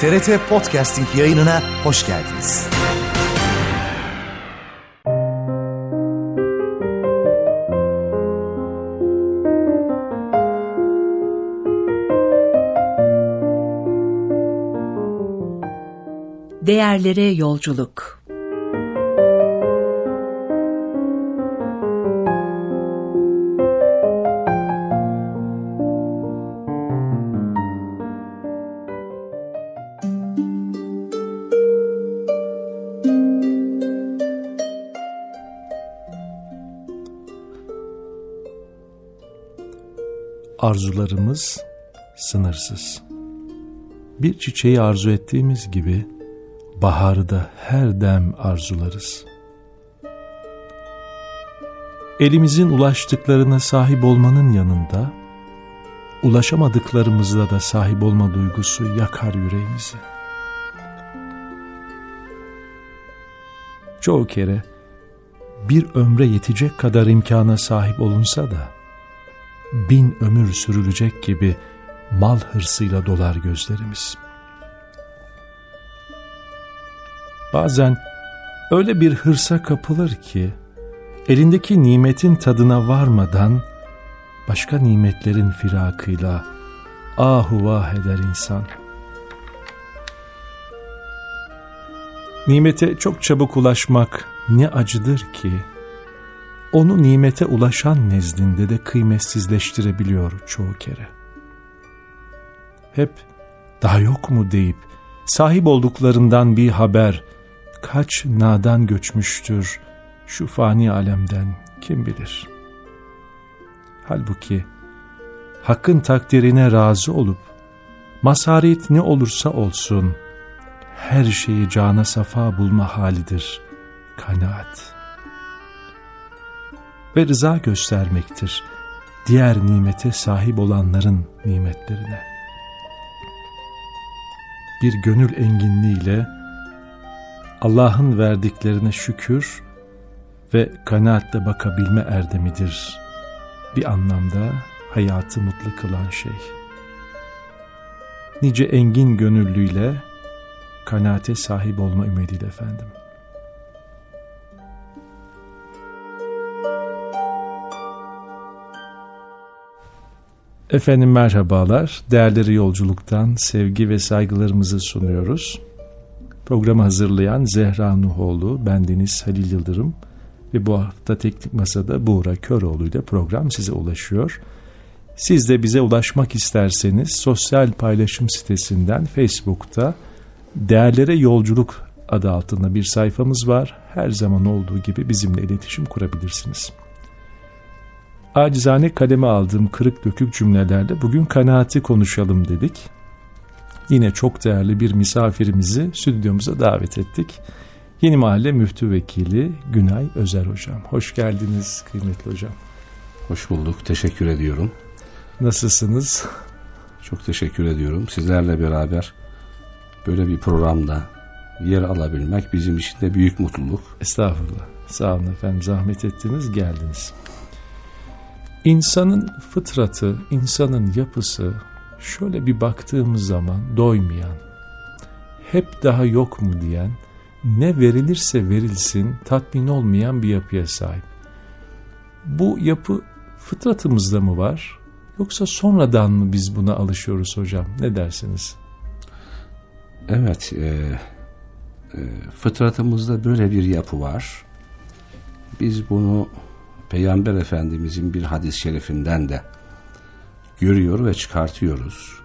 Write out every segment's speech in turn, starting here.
TRT Podcasting yayınına hoş geldiniz. Değerlere yolculuk. Arzularımız sınırsız. Bir çiçeği arzu ettiğimiz gibi baharı da her dem arzularız. Elimizin ulaştıklarına sahip olmanın yanında, ulaşamadıklarımızla da sahip olma duygusu yakar yüreğimizi. Çoğu kere bir ömre yetecek kadar imkana sahip olunsa da, 1000 ömür sürülecek gibi mal hırsıyla dolar gözlerimiz. Bazen öyle bir hırsa kapılır ki, elindeki nimetin tadına varmadan, başka nimetlerin firakıyla ahu vah eder insan. Nimete çok çabuk ulaşmak ne acıdır ki, onu nimete ulaşan nezdinde de kıymetsizleştirebiliyor çoğu kere. Hep daha yok mu deyip sahip olduklarından bir haber kaç nadan göçmüştür şu fani alemden kim bilir. Halbuki hakkın takdirine razı olup mazharet ne olursa olsun her şeyi cana safa bulma halidir kanaat. Ve rıza göstermektir diğer nimete sahip olanların nimetlerine. Bir gönül enginliğiyle Allah'ın verdiklerine şükür ve kanaatle bakabilme erdemidir bir anlamda hayatı mutlu kılan şey. Nice engin gönüllüyle kanaate sahip olma ümidiyle efendim. Efendim merhabalar, değerleri yolculuktan sevgi ve saygılarımızı sunuyoruz. Programı hazırlayan Zehra Nuhoğlu, bendeniz Halil Yıldırım ve bu hafta Teknik Masa'da Buğra Köroğlu ile program size ulaşıyor. Siz de bize ulaşmak isterseniz sosyal paylaşım sitesinden Facebook'ta Değerlere Yolculuk adı altında bir sayfamız var. Her zaman olduğu gibi bizimle iletişim kurabilirsiniz. Acizane kaleme aldığım kırık dökük cümlelerle bugün kanaati konuşalım dedik. Yine çok değerli bir misafirimizi stüdyomuza davet ettik. Yeni Mahalle Müftüvekili Günay Özer Hocam. Hoş geldiniz kıymetli hocam. Hoş bulduk, teşekkür ediyorum. Nasılsınız? Çok teşekkür ediyorum. Sizlerle beraber böyle bir programda yer alabilmek bizim için de büyük mutluluk. Estağfurullah. Sağ olun efendim, zahmet ettiniz, geldiniz. İnsanın fıtratı, insanın yapısı şöyle bir baktığımız zaman doymayan, hep daha yok mu diyen, ne verilirse verilsin tatmin olmayan bir yapıya sahip. Bu yapı fıtratımızda mı var yoksa sonradan mı biz buna alışıyoruz hocam? Ne dersiniz? Evet, fıtratımızda böyle bir yapı var. Biz bunu Peygamber Efendimizin bir hadis-i şerifinden de görüyor ve çıkartıyoruz.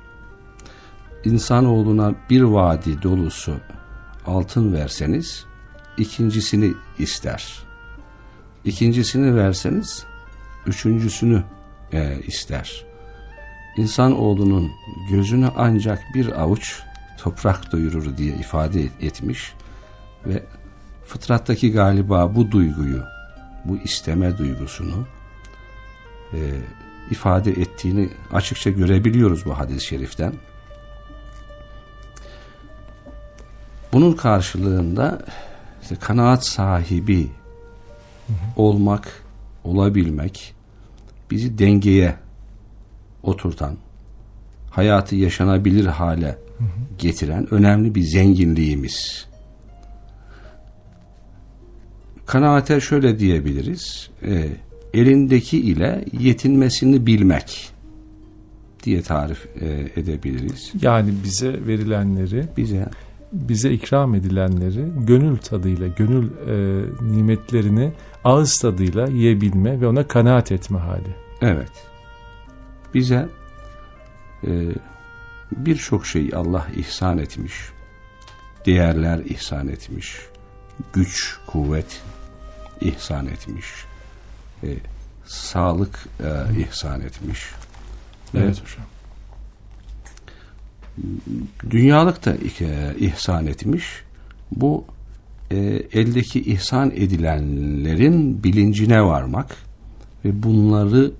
İnsanoğluna bir vadi dolusu altın verseniz ikincisini ister. İkincisini verseniz üçüncüsünü ister. İnsanoğlunun gözünü ancak bir avuç toprak doyurur diye ifade etmiş ve fıtrattaki galiba bu duyguyu, bu isteme duygusunu ifade ettiğini açıkça görebiliyoruz bu hadis-i şeriften. Bunun karşılığında işte kanaat sahibi olmak, olabilmek bizi dengeye oturtan, hayatı yaşanabilir hale getiren önemli bir zenginliğimiz. Kanaate şöyle diyebiliriz, elindeki ile yetinmesini bilmek diye tarif edebiliriz. Yani bize verilenleri, bize ikram edilenleri gönül tadıyla, gönül nimetlerini ağız tadıyla yiyebilme ve ona kanaat etme hali. Evet. Bize birçok şey Allah ihsan etmiş. Değerler ihsan etmiş. Güç, kuvvet ihsan etmiş. Sağlık ihsan etmiş. Evet hocam. Dünyalık da ihsan etmiş. Bu eldeki ihsan edilenlerin bilincine varmak ve bunları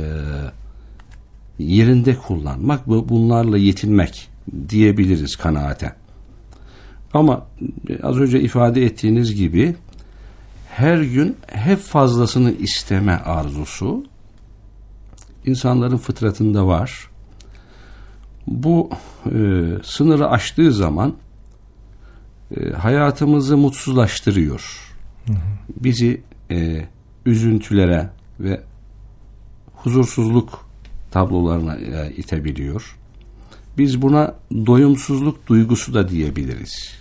yerinde kullanmak ve bunlarla yetinmek diyebiliriz kanaate. Ama az önce ifade ettiğiniz gibi her gün hep fazlasını isteme arzusu insanların fıtratında var. Bu sınırı aştığı zaman hayatımızı mutsuzlaştırıyor. Bizi üzüntülere ve huzursuzluk tablolarına itebiliyor. Biz buna doyumsuzluk duygusu da diyebiliriz.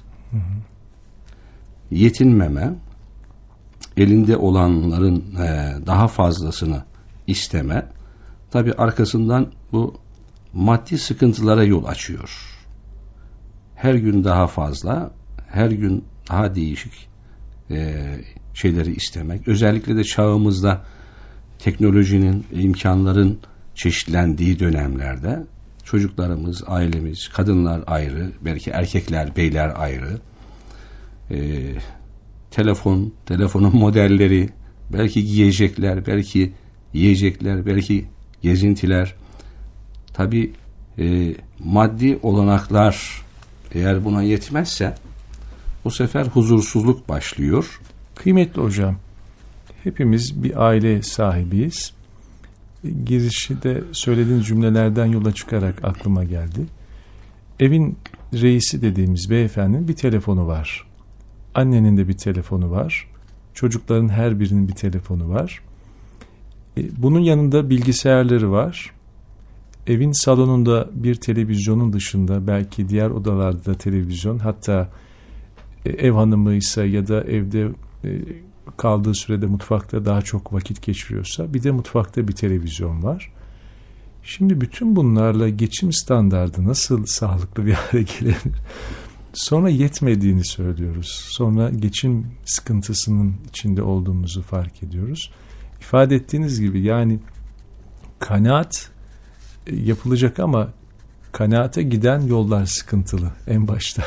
Yetinmeme, elinde olanların daha fazlasını isteme, tabii arkasından bu maddi sıkıntılara yol açıyor. Her gün daha fazla, her gün daha değişik şeyleri istemek. Özellikle de çağımızda teknolojinin, imkanların çeşitlendiği dönemlerde çocuklarımız, ailemiz, kadınlar ayrı, belki erkekler, beyler ayrı. Telefonun modelleri, belki giyecekler, belki yiyecekler, belki gezintiler. Tabii maddi olanaklar eğer buna yetmezse bu sefer huzursuzluk başlıyor. Kıymetli hocam, hepimiz bir aile sahibiyiz. Girişte söylediğiniz cümlelerden yola çıkarak aklıma geldi. Evin reisi dediğimiz beyefendinin bir telefonu var. Annenin de bir telefonu var. Çocukların her birinin bir telefonu var. Bunun yanında bilgisayarları var. Evin salonunda bir televizyonun dışında belki diğer odalarda da televizyon, hatta ev hanımıysa ya da evde kaldığı sürede mutfakta daha çok vakit geçiriyorsa bir de mutfakta bir televizyon var. Şimdi bütün bunlarla geçim standardı nasıl sağlıklı bir hale gelebilir? Sonra yetmediğini söylüyoruz. Sonra geçim sıkıntısının içinde olduğumuzu fark ediyoruz. İfade ettiğiniz gibi yani kanaat yapılacak ama kanaate giden yollar sıkıntılı en başta.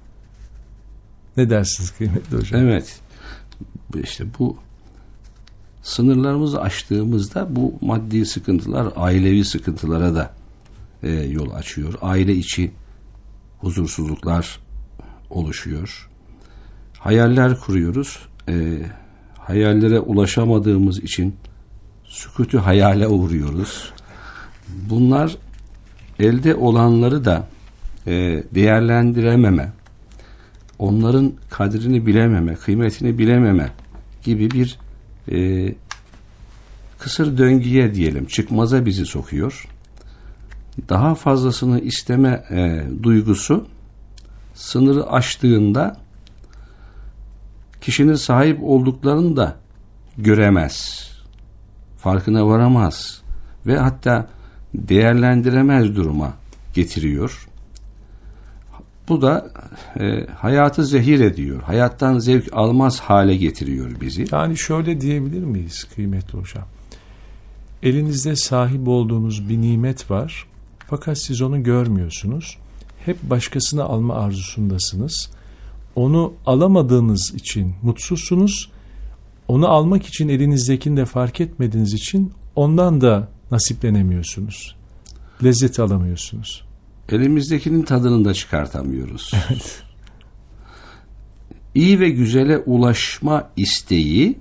Ne dersiniz kıymetli hocam? Evet. İşte bu sınırlarımızı aştığımızda bu maddi sıkıntılar ailevi sıkıntılara da yol açıyor. Aile içi huzursuzluklar oluşuyor. Hayaller kuruyoruz. Hayallere ulaşamadığımız için sükûtü hayale uğruyoruz. Bunlar elde olanları da değerlendirememe, onların kadrini bilememe, kıymetini bilememe gibi bir kısır döngüye diyelim, çıkmaza bizi sokuyor. Daha fazlasını isteme duygusu sınırı aştığında kişinin sahip olduklarını da göremez, farkına varamaz ve hatta değerlendiremez duruma getiriyor. Bu da hayatı zehir ediyor. Hayattan zevk almaz hale getiriyor bizi. Yani şöyle diyebilir miyiz kıymetli hocam? Elinizde sahip olduğunuz bir nimet var. Fakat siz onu görmüyorsunuz. Hep başkasına alma arzusundasınız. Onu alamadığınız için mutsuzsunuz. Onu almak için elinizdekini de fark etmediğiniz için ondan da nasiplenemiyorsunuz. Lezzet alamıyorsunuz. Elimizdekinin tadını da çıkartamıyoruz. Evet. İyi ve güzele ulaşma isteği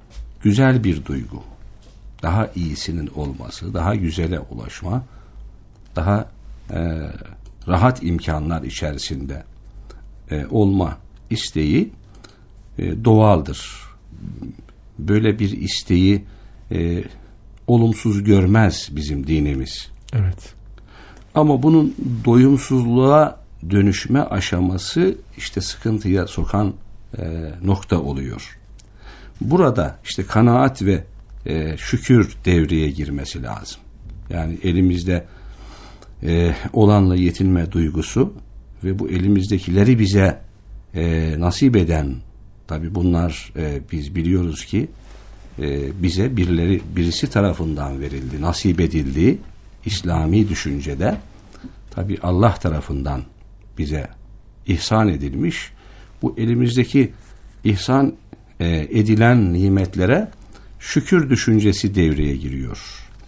güzel bir duygu. Daha iyisinin olması, daha güzele ulaşma daha rahat imkanlar içerisinde olma isteği doğaldır. Böyle bir isteği olumsuz görmez bizim dinimiz. Evet. Ama bunun doyumsuzluğa dönüşme aşaması işte sıkıntıya sokan nokta oluyor. Burada işte kanaat ve şükür devreye girmesi lazım. Yani elimizde olanla yetinme duygusu ve bu elimizdekileri bize nasip eden, tabi bunlar biz biliyoruz ki bize birisi tarafından verildi, nasip edildi. İslami düşüncede tabi Allah tarafından bize ihsan edilmiş. Bu elimizdeki ihsan edilen nimetlere şükür düşüncesi devreye giriyor.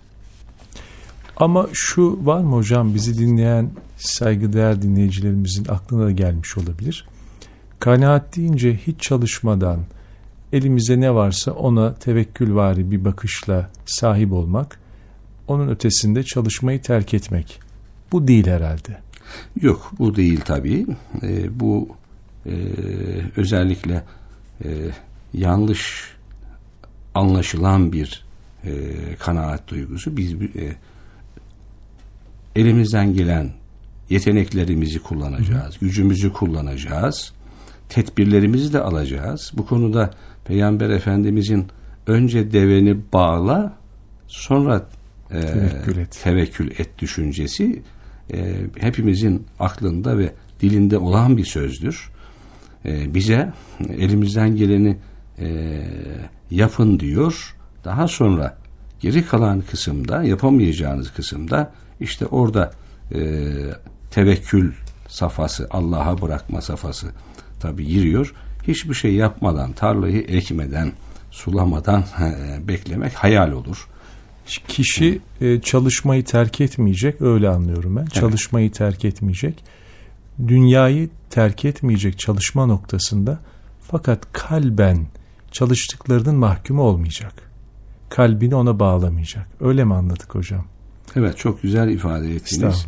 Ama şu var mı hocam, bizi dinleyen saygıdeğer dinleyicilerimizin aklına da gelmiş olabilir. Kanaat deyince hiç çalışmadan elimizde ne varsa ona tevekkülvari bir bakışla sahip olmak, onun ötesinde çalışmayı terk etmek. Bu değil herhalde. Yok, bu değil tabii. Bu özellikle yanlış anlaşılan bir kanaat duygusu. Biz elimizden gelen yeteneklerimizi kullanacağız, gücümüzü kullanacağız, tedbirlerimizi de alacağız. Bu konuda Peygamber Efendimizin önce deveni bağla, sonra tevekkül et düşüncesi hepimizin aklında ve dilinde olan bir sözdür. Bize elimizden geleni yapın diyor. Daha sonra geri kalan kısımda, yapamayacağınız kısımda işte orada tevekkül safhası, Allah'a bırakma safhası tabi giriyor. Hiçbir şey yapmadan, tarlayı ekmeden, sulamadan beklemek hayal olur. Kişi çalışmayı terk etmeyecek, öyle anlıyorum ben. Evet. Çalışmayı terk etmeyecek. Dünyayı terk etmeyecek çalışma noktasında, fakat kalben çalıştıklarının mahkumu olmayacak. Kalbini ona bağlamayacak. Öyle mi anladık hocam? Evet, çok güzel ifade ettiniz.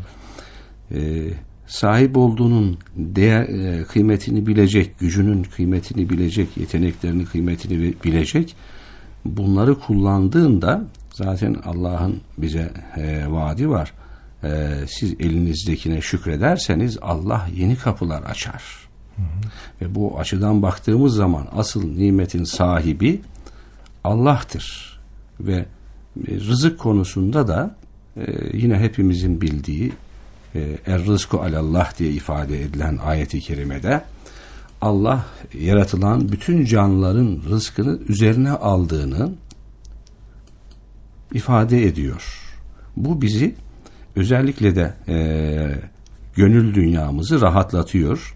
Sahip olduğunun kıymetini bilecek, gücünün kıymetini bilecek, yeteneklerinin kıymetini bilecek. Bunları kullandığında zaten Allah'ın bize vaadi var. Siz elinizdekine şükrederseniz Allah yeni kapılar açar. Hı hı. Ve bu açıdan baktığımız zaman asıl nimetin sahibi Allah'tır. Ve rızık konusunda da yine hepimizin bildiği er-rızku alallah diye ifade edilen ayet-i kerimede Allah yaratılan bütün canlıların rızkını üzerine aldığını ifade ediyor. Bu bizi özellikle de gönül dünyamızı rahatlatıyor.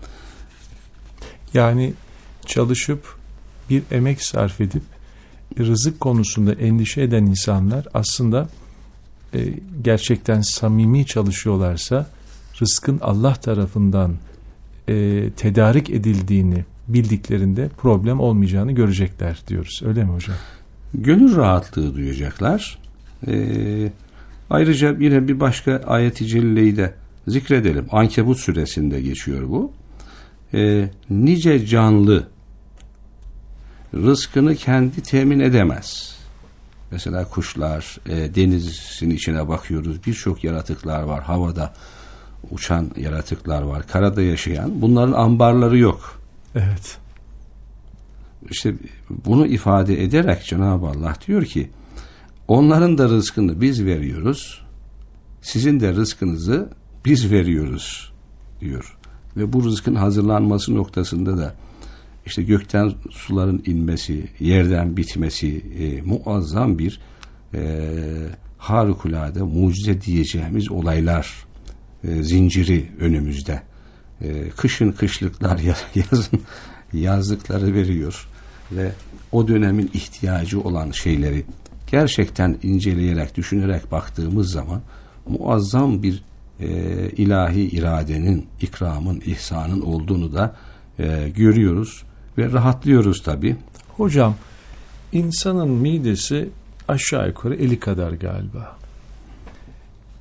Yani çalışıp bir emek sarf edip rızık konusunda endişe eden insanlar aslında gerçekten samimi çalışıyorlarsa rızkın Allah tarafından tedarik edildiğini bildiklerinde problem olmayacağını görecekler diyoruz. Öyle mi hocam? Gönül rahatlığı duyacaklar. Ayrıca yine bir başka ayet-i celleyi de zikredelim. Ankebut suresinde geçiyor bu. Nice canlı rızkını kendi temin edemez. Mesela kuşlar, denizin içine bakıyoruz. Birçok yaratıklar var. Havada uçan yaratıklar var. Karada yaşayan. Bunların ambarları yok. Evet. İşte bunu ifade ederek Cenab-ı Allah diyor ki onların da rızkını biz veriyoruz. Sizin de rızkınızı biz veriyoruz diyor. Ve bu rızkın hazırlanması noktasında da işte gökten suların inmesi, yerden bitmesi muazzam bir harikulade mucize diyeceğimiz olaylar zinciri önümüzde. Kışın kışlıklar, yazın yazlıkları veriyor ve o dönemin ihtiyacı olan şeyleri gerçekten inceleyerek, düşünerek baktığımız zaman muazzam bir ilahi iradenin, ikramın, ihsanın olduğunu da görüyoruz ve rahatlıyoruz tabii. Hocam, insanın midesi aşağı yukarı eli kadar galiba.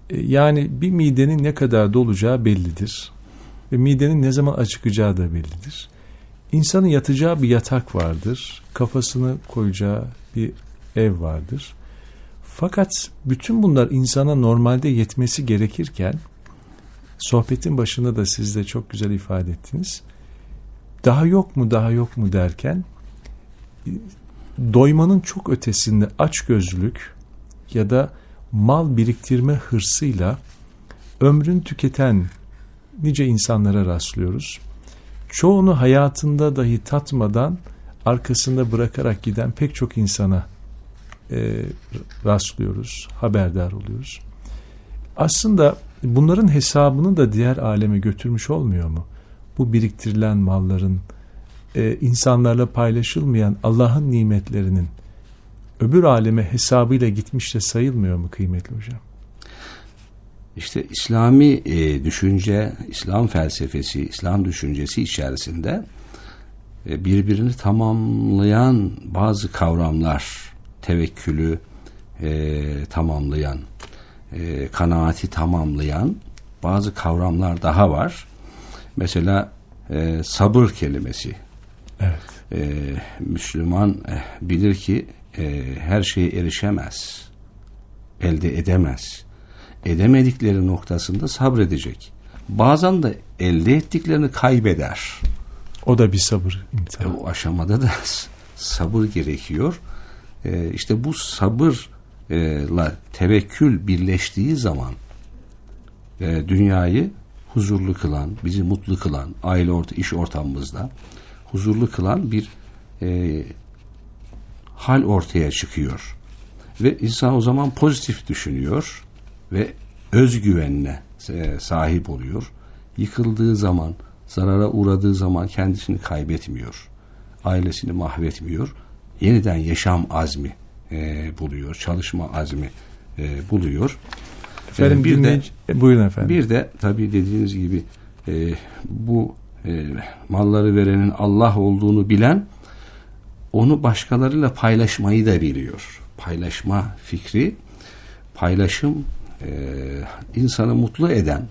Yani bir midenin ne kadar dolacağı bellidir. Ve midenin ne zaman acıkacağı da bellidir. İnsanın yatacağı bir yatak vardır. Kafasını koyacağı bir ev vardır. Fakat bütün bunlar insana normalde yetmesi gerekirken, sohbetin başında da siz de çok güzel ifade ettiniz. Daha yok mu, daha yok mu derken, doymanın çok ötesinde açgözlülük ya da mal biriktirme hırsıyla ömrünü tüketen nice insanlara rastlıyoruz. Çoğunu hayatında dahi tatmadan arkasında bırakarak giden pek çok insana rastlıyoruz, haberdar oluyoruz. Aslında bunların hesabını da diğer aleme götürmüş olmuyor mu? Bu biriktirilen malların, insanlarla paylaşılmayan Allah'ın nimetlerinin öbür aleme hesabıyla gitmiş de sayılmıyor mu kıymetli hocam? İşte İslami düşünce, İslam felsefesi, İslam düşüncesi içerisinde birbirini tamamlayan bazı kavramlar, tevekkülü tamamlayan, kanaati tamamlayan bazı kavramlar daha var. Mesela sabır kelimesi. Evet. Müslüman bilir ki her şeye erişemez, elde edemez. Edemedikleri noktasında sabredecek. Bazen de elde ettiklerini kaybeder. O da bir sabır imtihanı. O aşamada da sabır gerekiyor. İşte bu sabırla tevekkül birleştiği zaman dünyayı huzurlu kılan, bizi mutlu kılan, iş ortamımızda huzurlu kılan bir hal ortaya çıkıyor. Ve insan o zaman pozitif düşünüyor ve özgüvenine sahip oluyor. Yıkıldığı zaman, zarara uğradığı zaman kendisini kaybetmiyor. Ailesini mahvetmiyor. Yeniden yaşam azmi buluyor. Çalışma azmi buluyor. Efendim buyurun efendim. Bir de tabii dediğiniz gibi bu malları verenin Allah olduğunu bilen, onu başkalarıyla paylaşmayı da biliyor. Paylaşma fikri, paylaşım insanı mutlu eden,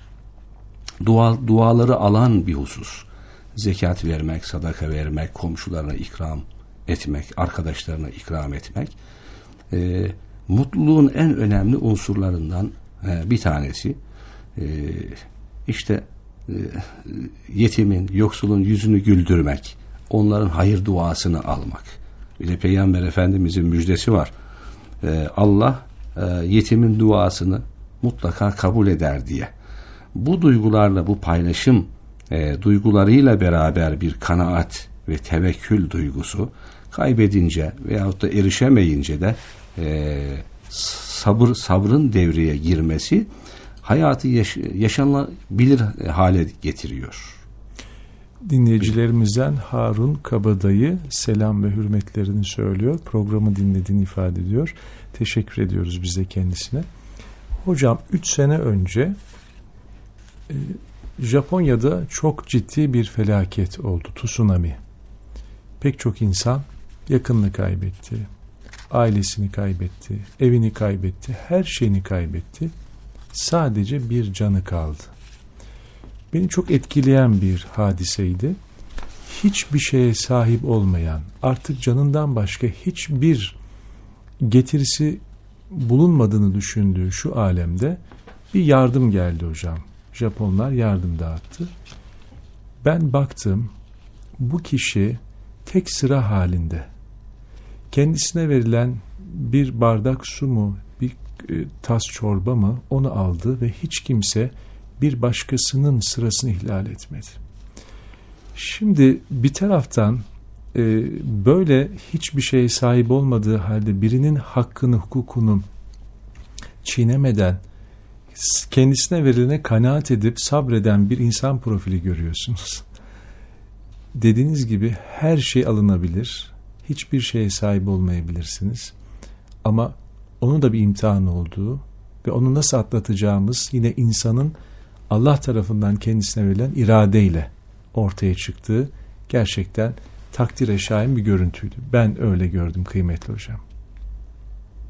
duaları alan bir husus. Zekat vermek, sadaka vermek, komşularına ikram etmek, arkadaşlarına ikram etmek mutluluğun en önemli unsurlarından bir tanesi. İşte yetimin, yoksulun yüzünü güldürmek, onların hayır duasını almak. Bir de Peygamber Efendimizin müjdesi var. Allah yetimin duasını mutlaka kabul eder diye. Bu duygularla, bu paylaşım duygularıyla beraber bir kanaat ve tevekkül duygusu kaybedince veyahut da erişemeyince de sabrın devreye girmesi hayatı yaşanabilir hale getiriyor. Dinleyicilerimizden Harun Kabadayı selam ve hürmetlerini söylüyor. Programı dinlediğini ifade ediyor. Teşekkür ediyoruz biz de kendisine. Hocam 3 sene önce Japonya'da çok ciddi bir felaket oldu. Tsunami. Pek çok insan yakınını kaybetti. Ailesini kaybetti. Evini kaybetti. Her şeyini kaybetti. Sadece bir canı kaldı. Beni çok etkileyen bir hadiseydi. Hiçbir şeye sahip olmayan, artık canından başka hiçbir getirisi bulunmadığını düşündüğü şu alemde bir yardım geldi hocam. Japonlar yardım dağıttı. Ben baktım, bu kişi tek sıra halinde. Kendisine verilen bir bardak su mu, bir tas çorba mı, onu aldı ve hiç kimse bir başkasının sırasını ihlal etmedi. Şimdi bir taraftan böyle hiçbir şeye sahip olmadığı halde birinin hakkını, hukukunu çiğnemeden kendisine verilene kanaat edip sabreden bir insan profili görüyorsunuz. Dediğiniz gibi her şey alınabilir, hiçbir şeye sahip olmayabilirsiniz. Ama onun da bir imtihan olduğu ve onu nasıl atlatacağımız yine insanın Allah tarafından kendisine verilen iradeyle ortaya çıktığı gerçekten takdire şayan bir görüntüydü. Ben öyle gördüm kıymetli hocam.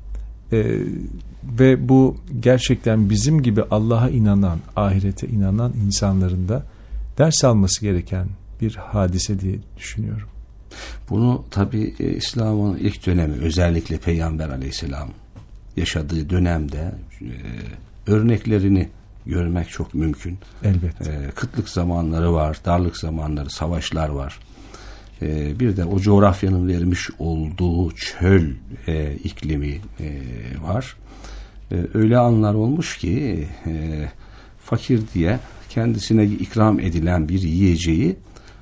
Ve bu gerçekten bizim gibi Allah'a inanan, ahirete inanan insanların da ders alması gereken bir hadise diye düşünüyorum. Bunu tabii İslam'ın ilk dönemi, özellikle Peygamber Aleyhisselam yaşadığı dönemde örneklerini görmek çok mümkün. Elbette. Kıtlık zamanları var, darlık zamanları, savaşlar var. Bir de o coğrafyanın vermiş olduğu çöl iklimi var. Öyle anlar olmuş ki fakir diye kendisine ikram edilen bir yiyeceği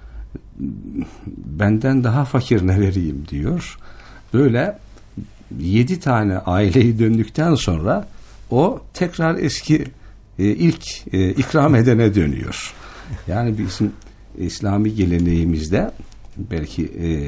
benden daha fakirine vereyim diyor. Böyle 7 tane aileyi döndükten sonra o tekrar eski ilk ikram edene dönüyor. Yani bizim İslami geleneğimizde belki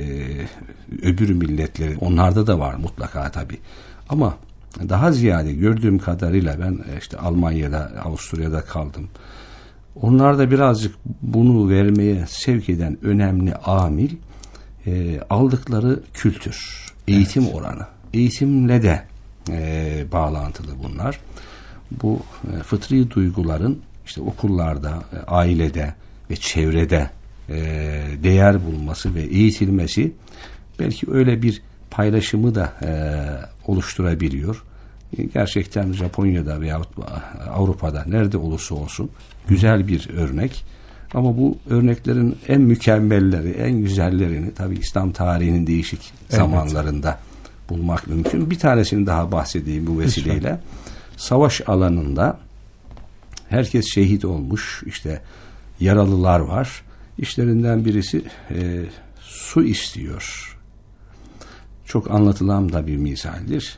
öbür milletleri, onlarda da var mutlaka tabii. Ama daha ziyade gördüğüm kadarıyla ben işte Almanya'da, Avusturya'da kaldım. Onlarda birazcık bunu vermeye sevk eden önemli amil aldıkları kültür, eğitim oranı. Eğitimle de bağlantılı bunlar. Bu fıtri duyguların işte okullarda, ailede ve çevrede değer bulması ve eğitilmesi belki öyle bir paylaşımı da oluşturabiliyor. Gerçekten Japonya'da veya Avrupa'da nerede olursa olsun güzel bir örnek. Ama bu örneklerin en mükemmelleri, en güzellerini tabii İslam tarihinin değişik zamanlarında bulmak mümkün. Bir tanesini daha bahsedeyim bu vesileyle. Lütfen. Savaş alanında herkes şehit olmuş, işte yaralılar var. İşlerinden birisi su istiyor. Çok anlatılan da bir misaldir.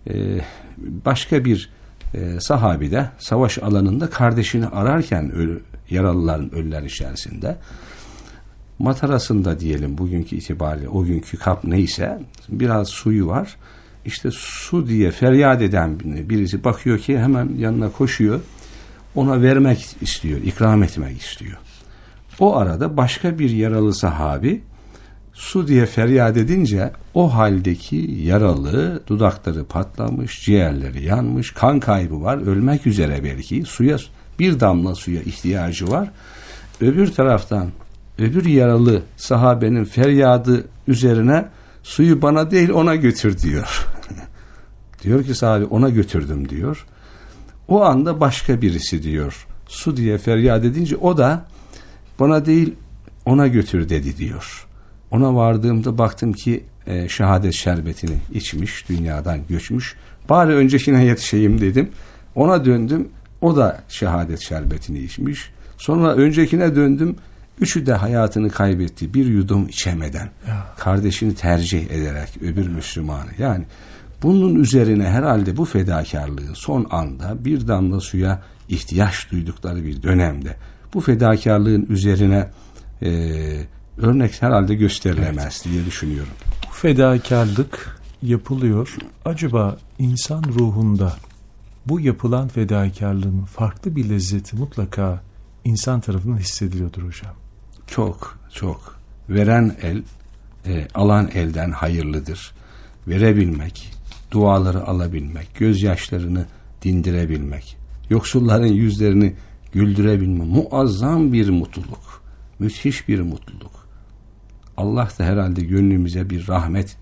Başka bir sahabi de savaş alanında kardeşini ararken yaralıların ölüler içerisinde matarasında diyelim bugünkü itibariyle, o günkü kap neyse biraz suyu var. İşte su diye feryat eden birisi bakıyor ki hemen yanına koşuyor. Ona vermek istiyor, ikram etmek istiyor. O arada başka bir yaralı sahabi su diye feryat edince o haldeki yaralı, dudakları patlamış, ciğerleri yanmış, kan kaybı var, ölmek üzere belki, bir damla suya ihtiyacı var. Öbür taraftan öbür yaralı sahabenin feryadı üzerine suyu bana değil ona götür diyor. Diyor ki sahabe ona götürdüm diyor. O anda başka birisi diyor su diye feryat edince o da bana değil ona götür dedi diyor. Ona vardığımda baktım ki şehadet şerbetini içmiş, dünyadan göçmüş. Bari öncekine yetişeyim dedim. Ona döndüm. O da şehadet şerbetini içmiş. Sonra öncekine döndüm. Üçü de hayatını kaybetti. Bir yudum içemeden. Kardeşini tercih ederek öbür Müslümanı. Yani bunun üzerine herhalde bu fedakarlığın son anda bir damla suya ihtiyaç duydukları bir dönemde bu fedakarlığın üzerine örnek herhalde gösterilemez diye düşünüyorum. Bu fedakarlık yapılıyor. Acaba insan ruhunda bu yapılan fedakarlığın farklı bir lezzeti mutlaka insan tarafından hissediliyordur hocam. Çok, çok. Veren el, alan elden hayırlıdır. Verebilmek, duaları alabilmek, gözyaşlarını dindirebilmek, yoksulların yüzlerini güldürebilmek, muazzam bir mutluluk, müthiş bir mutluluk. Allah da herhalde gönlümüze bir rahmet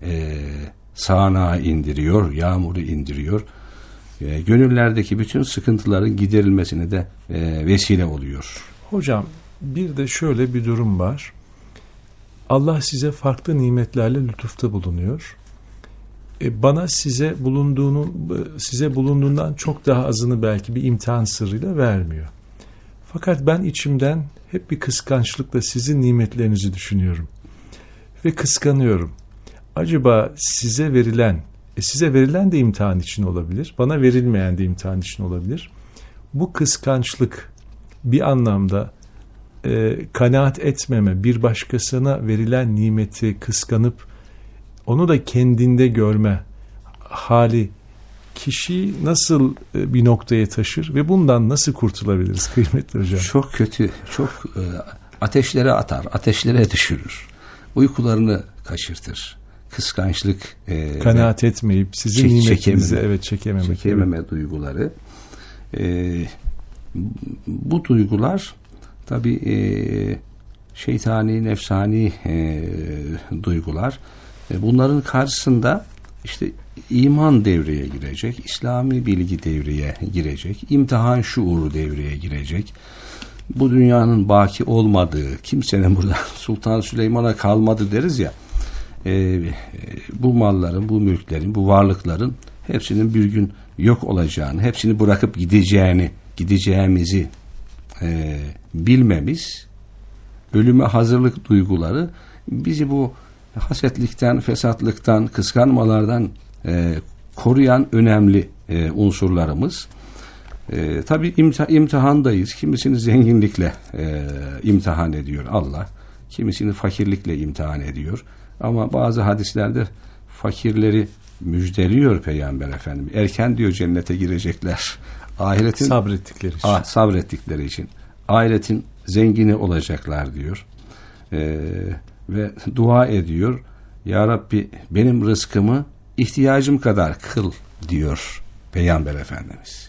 sağanağı indiriyor, yağmuru indiriyor. Gönüllerdeki bütün sıkıntıların giderilmesine de vesile oluyor. Hocam bir de şöyle bir durum var. Allah size farklı nimetlerle lütufta bulunuyor. Bana size bulunduğundan çok daha azını belki bir imtihan sırrıyla vermiyor. Fakat ben içimden hep bir kıskançlıkla sizin nimetlerinizi düşünüyorum. Ve kıskanıyorum. Acaba size verilen de imtihan için olabilir. Bana verilmeyen de imtihan için olabilir. Bu kıskançlık bir anlamda kanaat etmeme, bir başkasına verilen nimeti kıskanıp onu da kendinde görme hali kişiyi nasıl bir noktaya taşır ve bundan nasıl kurtulabiliriz kıymetli hocam? Çok kötü, çok ateşlere atar, ateşlere düşürür. Uykularını kaçırtır. kıskançlık, kanaat etmeyip sizin nimetinizi çekememe duyguları. Bu duygular tabii şeytani, nefsani duygular. Bunların karşısında işte iman devreye girecek, İslami bilgi devreye girecek, imtihan şuuru devreye girecek. Bu dünyanın baki olmadığı, kimsenin burada Sultan Süleyman'a kalmadı deriz ya, bu malların, bu mülklerin, bu varlıkların hepsinin bir gün yok olacağını, hepsini bırakıp gideceğimizi bilmemiz, ölüme hazırlık duyguları bizi bu hasetlikten, fesatlıktan, kıskanmalardan koruyan önemli unsurlarımız. Tabii imtihandayız. Kimisini zenginlikle imtihan ediyor Allah. Kimisini fakirlikle imtihan ediyor. Ama bazı hadislerde fakirleri müjdeliyor Peygamber Efendimiz. Erken diyor cennete girecekler. Ahiretin sabrettikleri için. Ahiretin zengini olacaklar diyor. Ve dua ediyor. Ya Rabbi benim rızkımı ihtiyacım kadar kıl diyor Peygamber Efendimiz.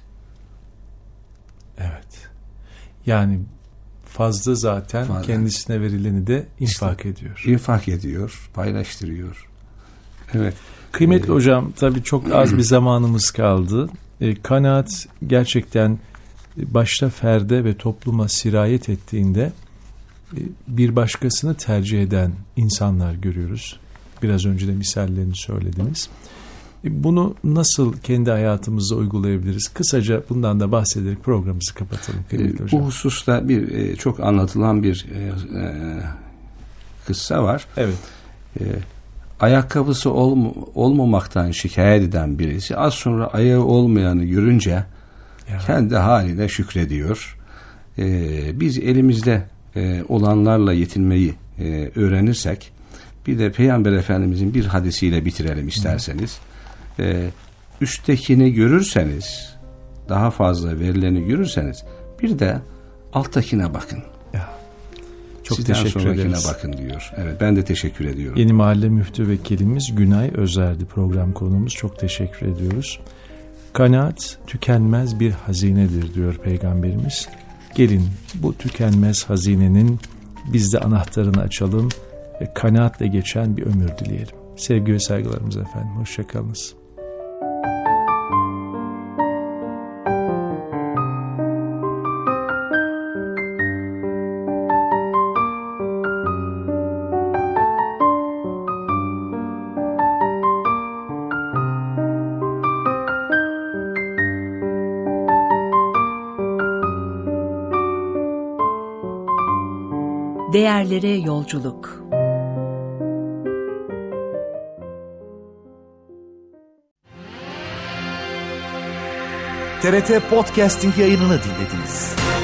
Evet. Yani fazla zaten kendisine verileni de infak ediyor. İnfak ediyor, paylaştırıyor. Evet. Kıymetli hocam, tabii çok az bir zamanımız kaldı. Kanaat gerçekten başta ferde ve topluma sirayet ettiğinde bir başkasını tercih eden insanlar görüyoruz. Biraz önce de misallerini söylediniz. Bunu nasıl kendi hayatımızda uygulayabiliriz? Kısaca bundan da bahsederek programımızı kapatalım. Bu hususta çok anlatılan bir kıssa var. Evet. Ayakkabısı olmamaktan şikayet eden birisi az sonra ayağı olmayanı görünce kendi haline şükrediyor. Biz elimizde olanlarla yetinmeyi öğrenirsek, bir de Peygamber Efendimizin bir hadisiyle bitirelim isterseniz. Üsttekini görürseniz, daha fazla verileni görürseniz, bir de alttakine bakın. Çok sizden teşekkür sonrakine ederiz. Bakın diyor. Evet, ben de teşekkür ediyorum. Yeni Mahalle Müftüvekilimiz Günay Özer'di program konuğumuz. Çok teşekkür ediyoruz. Kanaat tükenmez bir hazinedir diyor Peygamberimiz. Gelin bu tükenmez hazinenin biz de anahtarını açalım ve kanaatle geçen bir ömür dileyelim. Sevgi ve saygılarımız efendim. Hoşçakalınız. Değerlere yolculuk. TRT Podcasting yayınını dinlediniz.